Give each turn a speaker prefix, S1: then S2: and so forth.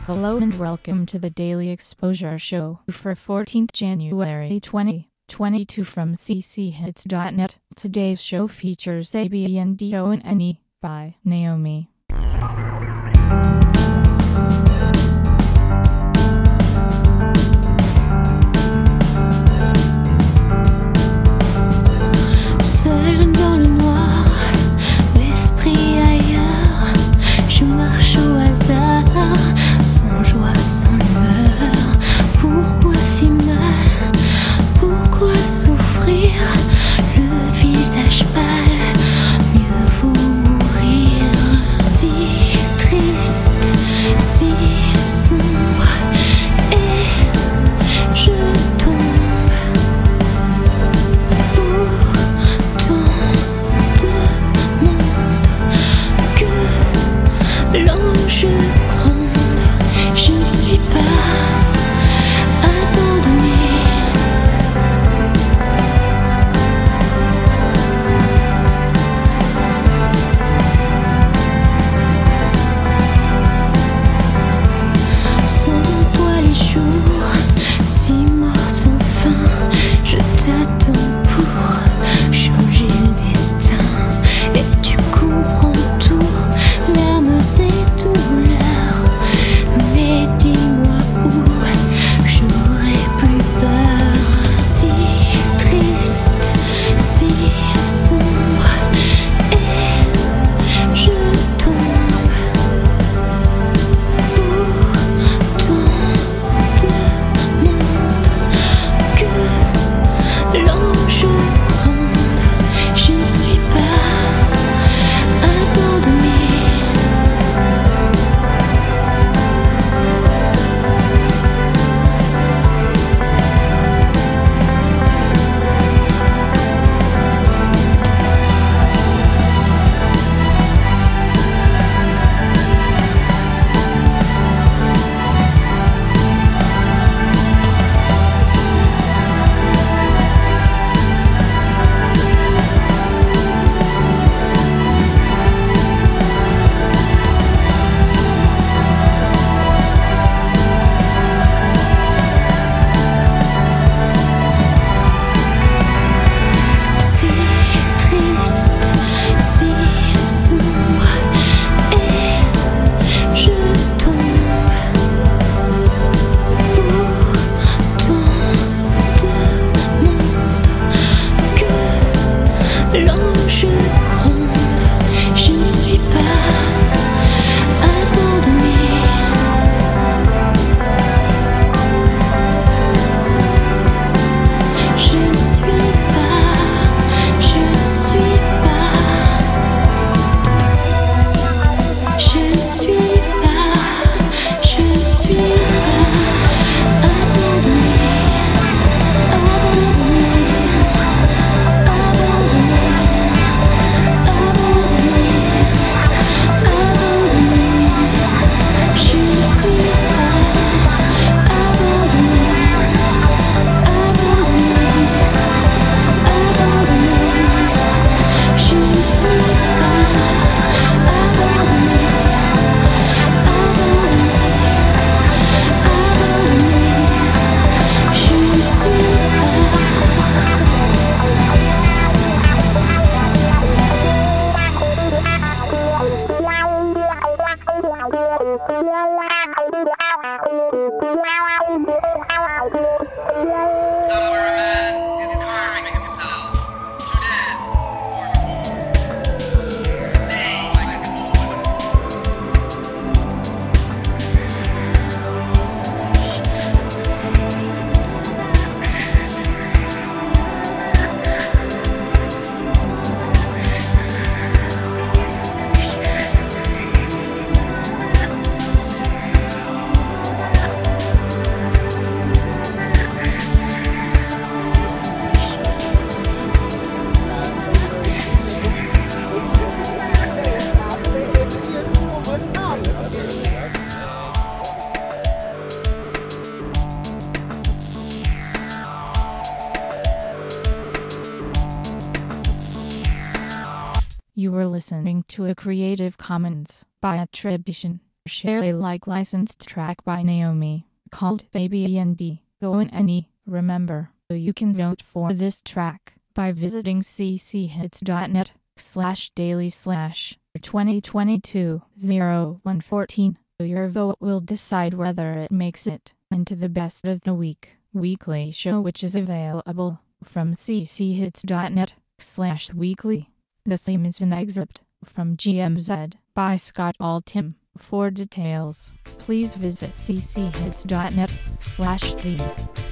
S1: Hello and welcome to the Daily Exposure Show for 14th January 2022 from cchits.net. Today's show features ABNDONE by Naomi.
S2: Seul dans le noir, l'esprit ailleurs, je marche au hasard, sans joie, sans lueur. Pourquoi si mal? Pourquoi souffrir? Le visage pâle, mieux vaut mourir. Si triste, si sombre, et je tombe pour tant de monde que l'ange gronde. Je ne suis pas abandonnée. Sans toi les jours, si morts sans fin, je t'attends pour changer le destin. Et tu comprends tout, larmes et douleurs. Mais dis-moi où j'aurai plus peur. Si triste, si sombre, et je tombe pour tant de monde que l'ange gronde. Je ne suis pas abandonnée. Si triste, si sombre, et je tombe pour tant de monde que l'ange gronde. Je ne suis pas abandonnée. Je ne suis pas, je ne suis pas, je ne suis pas, je ne suis pas abandonnée, abandonnée, abandonnée, abandonnée, abandonnée. Je ne suis pas abandonnée, abandonnée, abandonnée. Je ne suis pas abandonnée, abandonnée, abandonnée. Je ne suis
S3: Somewhere a man is carving himself to death for food. Day like a
S1: You were listening to a Creative Commons by attribution, share Alike licensed track by Naomi, called Baby and Go in Any. Remember, you can vote for this track by visiting cchits.net/daily/2022-0114. Your vote will decide whether it makes it into the Best of the Week weekly show, which is available from cchits.net/weekly. The theme is an excerpt from GMZ by Scott Altham. For details, please visit cchits.net/theme.